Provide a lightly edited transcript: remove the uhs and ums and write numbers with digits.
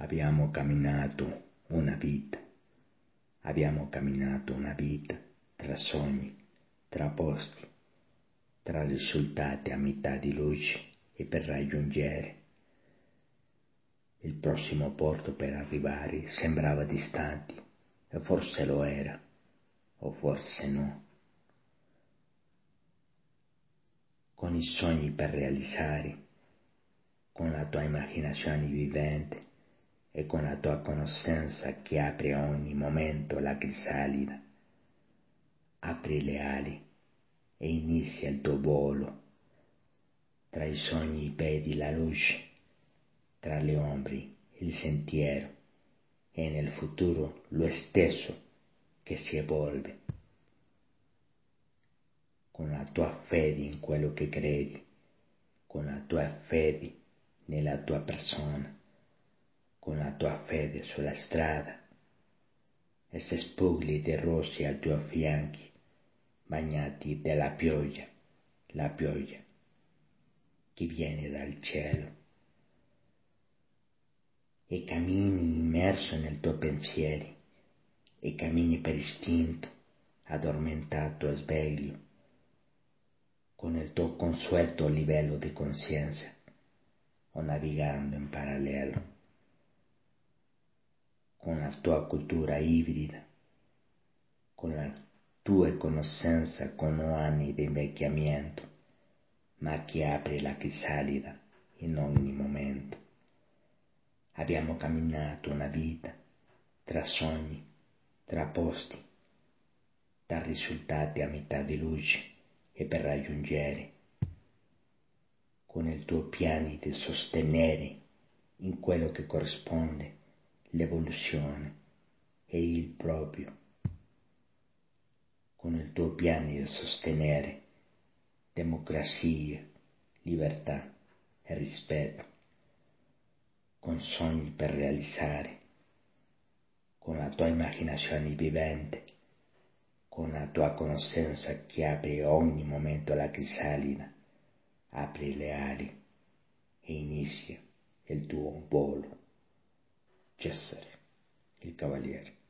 Abbiamo camminato una vita tra sogni, tra posti, tra risultati a metà di luce e per raggiungere il prossimo porto per arrivare sembrava distante e forse lo era, o forse no. Con i sogni per realizzare, con la tua immaginazione vivente e con la tua conoscenza che apre a ogni momento la crisalida, apri le ali e inizia il tuo volo. Tra i sogni vedi la luce, tra le ombre il sentiero e nel futuro lo stesso che si evolve. Con la tua fede in quello che credi, con la tua fede nella tua persona, con la tua fede sulla strada e se spogli di rossi ai tuoi fianchi, bagnati dalla pioggia, la pioggia che viene dal cielo, e cammini immerso nel tuo pensieri, e cammini per istinto, addormentato e sveglio, con il tuo consueto livello di coscienza, o navigando in parallelo, con la tua cultura ibrida, con la tua conoscenza con anni di invecchiamento, ma che apre la crisalida in ogni momento. Abbiamo camminato una vita tra sogni, tra posti, tra risultati a metà di luce e per raggiungere, con il tuo piano di sostenere in quello che corrisponde l'evoluzione e il proprio, con il tuo piano di sostenere democrazia, libertà e rispetto, con sogni per realizzare, con la tua immaginazione vivente, con la tua conoscenza che apre ogni momento la crisalida, apri le ali e inizia il tuo volo. Cesare, il cavaliere.